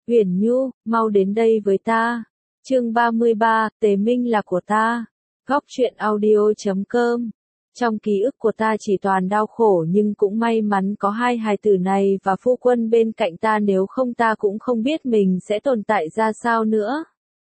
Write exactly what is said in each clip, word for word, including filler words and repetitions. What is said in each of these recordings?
Uyển Nhu, mau đến đây với ta. Chương ba mươi ba, Tề Minh là của ta. Góc truyện audio chấm com. Trong ký ức của ta chỉ toàn đau khổ nhưng cũng may mắn có hai hài tử này và phu quân bên cạnh ta, nếu không ta cũng không biết mình sẽ tồn tại ra sao nữa.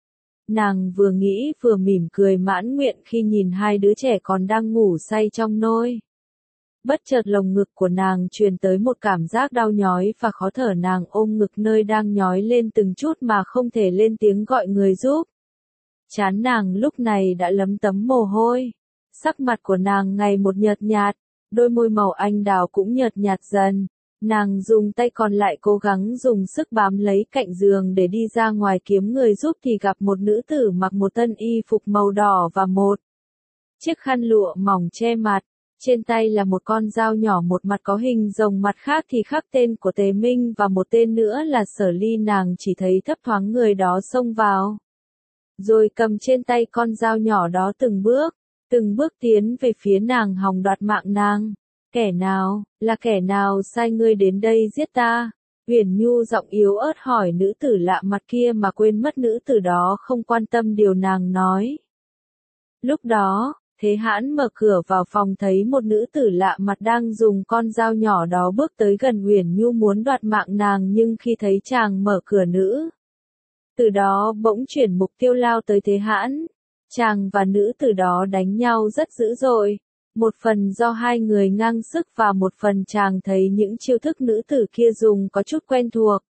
Nàng vừa nghĩ vừa mỉm cười mãn nguyện khi nhìn hai đứa trẻ còn đang ngủ say trong nôi. Bất chợt lồng ngực của nàng truyền tới một cảm giác đau nhói và khó thở, nàng ôm ngực nơi đang nhói lên từng chút mà không thể lên tiếng gọi người giúp. Trán nàng lúc này đã lấm tấm mồ hôi. Sắc mặt của nàng ngày một nhợt nhạt, đôi môi màu anh đào cũng nhợt nhạt dần. Nàng dùng tay còn lại cố gắng dùng sức bám lấy cạnh giường để đi ra ngoài kiếm người giúp thì gặp một nữ tử mặc một thân y phục màu đỏ và một chiếc khăn lụa mỏng che mặt. Trên tay là một con dao nhỏ, một mặt có hình rồng, mặt khác thì khắc tên của Tề Minh và một tên nữa là Sở Ly. Nàng chỉ thấy thấp thoáng người đó xông vào, rồi cầm trên tay con dao nhỏ đó từng bước, từng bước tiến về phía nàng hòng đoạt mạng nàng. Kẻ nào, là kẻ nào sai ngươi đến đây giết ta? Uyển Nhu giọng yếu ớt hỏi nữ tử lạ mặt kia mà quên mất nữ tử đó không quan tâm điều nàng nói. Lúc đó, Thế Hãn mở cửa vào phòng thấy một nữ tử lạ mặt đang dùng con dao nhỏ đó bước tới gần Uyển Nhu muốn đoạt mạng nàng, nhưng khi thấy chàng mở cửa, nữ từ đó bỗng chuyển mục tiêu lao tới Thế Hãn. Chàng và nữ tử đó đánh nhau rất dữ dội, một phần do hai người ngang sức và một phần chàng thấy những chiêu thức nữ tử kia dùng có chút quen thuộc.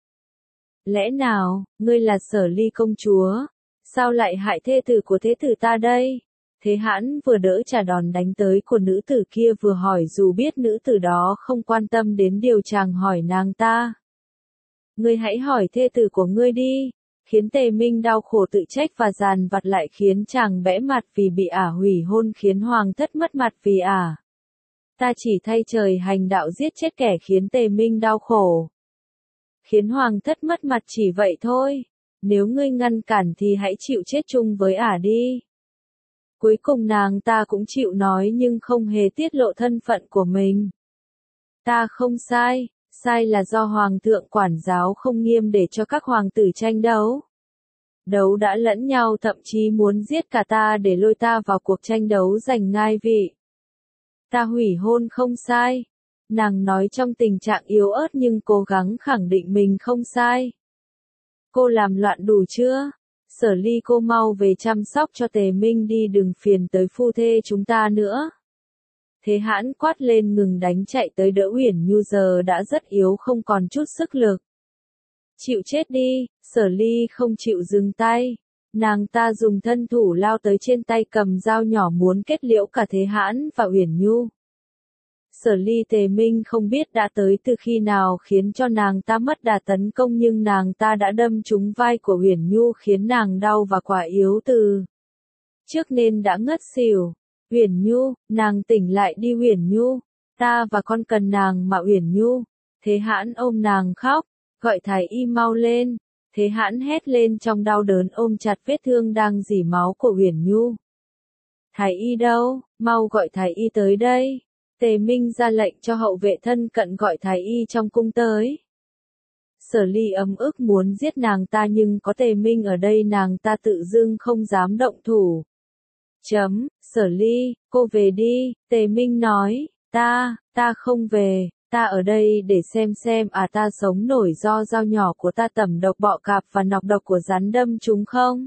Lẽ nào, ngươi là Sở Ly công chúa? Sao lại hại thê tử của thế tử ta đây? Thế Hãn vừa đỡ trả đòn đánh tới của nữ tử kia vừa hỏi, dù biết nữ tử đó không quan tâm đến điều chàng hỏi nàng ta. Ngươi hãy hỏi thê tử của ngươi đi. Khiến Tề Minh đau khổ tự trách và dằn vặt, lại khiến chàng bẽ mặt vì bị ả hủy hôn, khiến hoàng thất mất mặt vì ả. Ta chỉ thay trời hành đạo giết chết kẻ khiến Tề Minh đau khổ, khiến hoàng thất mất mặt chỉ vậy thôi. Nếu ngươi ngăn cản thì hãy chịu chết chung với ả đi. Cuối cùng nàng ta cũng chịu nói nhưng không hề tiết lộ thân phận của mình. Ta không sai. Sai là do hoàng thượng quản giáo không nghiêm để cho các hoàng tử tranh đấu. Đấu đã lẫn nhau, thậm chí muốn giết cả ta để lôi ta vào cuộc tranh đấu giành ngai vị. Ta hủy hôn không sai. Nàng nói trong tình trạng yếu ớt nhưng cố gắng khẳng định mình không sai. Cô làm loạn đủ chưa? Sở Ly, cô mau về chăm sóc cho Tề Minh đi, đừng phiền tới phu thê chúng ta nữa. Thế Hãn quát lên ngừng đánh, chạy tới đỡ Uyển Nhu giờ đã rất yếu không còn chút sức lực. Chịu chết đi. Sở Ly không chịu dừng tay. Nàng ta dùng thân thủ lao tới, trên tay cầm dao nhỏ muốn kết liễu cả Thế Hãn và Uyển Nhu. Sở Ly, Tề Minh không biết đã tới từ khi nào khiến cho nàng ta mất đà tấn công, nhưng nàng ta đã đâm trúng vai của Uyển Nhu khiến nàng đau và quả yếu từ trước nên đã ngất xỉu. Uyển Nhu, nàng tỉnh lại đi Uyển Nhu, ta và con cần nàng mà Uyển Nhu. Thế Hãn ôm nàng khóc, gọi thái y mau lên. Thế Hãn hét lên trong đau đớn, ôm chặt vết thương đang rỉ máu của Uyển Nhu. Thái y đâu, mau gọi thái y tới đây. Tề Minh ra lệnh cho hậu vệ thân cận gọi thái y trong cung tới. Sở Ly ấm ức muốn giết nàng ta nhưng có Tề Minh ở đây nàng ta tự dưng không dám động thủ. Chấm, Sở Ly, cô về đi. Tề Minh nói, ta, ta không về, ta ở đây để xem xem à ta sống nổi do dao nhỏ của ta tẩm độc bọ cạp và nọc độc của rắn đâm chúng không?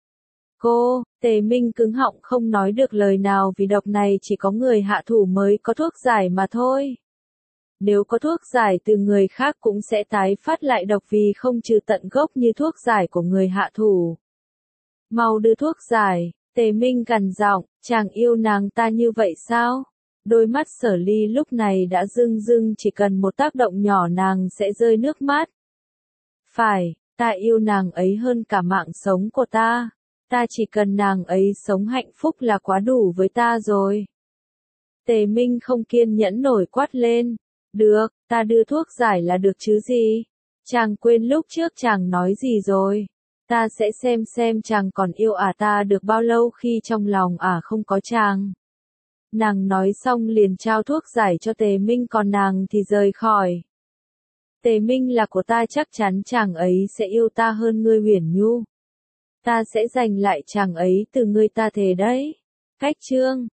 Cô, Tề Minh cứng họng không nói được lời nào vì độc này chỉ có người hạ thủ mới có thuốc giải mà thôi. Nếu có thuốc giải từ người khác cũng sẽ tái phát lại độc vì không trừ tận gốc như thuốc giải của người hạ thủ. Mau đưa thuốc giải. Tề Minh gằn giọng, chàng yêu nàng ta như vậy sao? Đôi mắt Sở Ly lúc này đã rưng rưng, chỉ cần một tác động nhỏ nàng sẽ rơi nước mắt. Phải, ta yêu nàng ấy hơn cả mạng sống của ta. Ta chỉ cần nàng ấy sống hạnh phúc là quá đủ với ta rồi. Tề Minh không kiên nhẫn nổi quát lên. Được, ta đưa thuốc giải là được chứ gì? Chàng quên lúc trước chàng nói gì rồi? Ta sẽ xem xem chàng còn yêu ả ta được bao lâu khi trong lòng ả không có chàng. Nàng nói xong liền trao thuốc giải cho Tề Minh, còn nàng thì rời khỏi. Tề Minh là của ta, chắc chắn chàng ấy sẽ yêu ta hơn ngươi Huyền Nhu. Ta sẽ giành lại chàng ấy từ ngươi, ta thề đấy. Cách chương